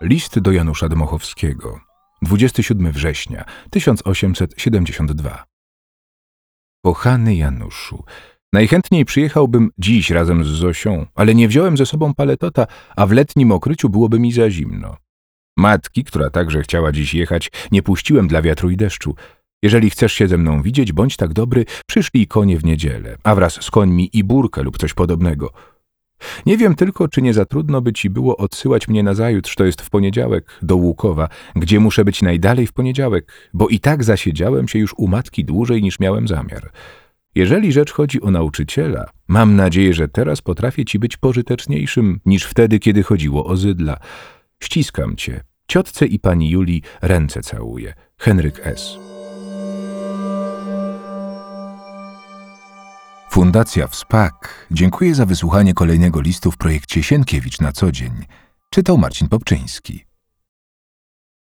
List do Janusza Dmochowskiego. 27 września 1872. Kochany Januszu, najchętniej przyjechałbym dziś razem z Zosią, ale nie wziąłem ze sobą paletota, a w letnim okryciu byłoby mi za zimno. Matki, która także chciała dziś jechać, nie puściłem dla wiatru i deszczu. Jeżeli chcesz się ze mną widzieć, bądź tak dobry, przyszlij konie w niedzielę, a wraz z końmi i burkę lub coś podobnego. Nie wiem tylko, czy nie za trudno by ci było odsyłać mnie nazajutrz, to jest w poniedziałek, do Łukowa, gdzie muszę być najdalej w poniedziałek, bo i tak zasiedziałem się już u matki dłużej niż miałem zamiar. Jeżeli rzecz chodzi o nauczyciela, mam nadzieję, że teraz potrafię ci być pożyteczniejszym niż wtedy, kiedy chodziło o Zydla. Ściskam cię. Ciotce i pani Julii ręce całuję. Henryk S. Fundacja WSPAK dziękuję za wysłuchanie kolejnego listu w projekcie Sienkiewicz na co dzień. Czytał Marcin Popczyński.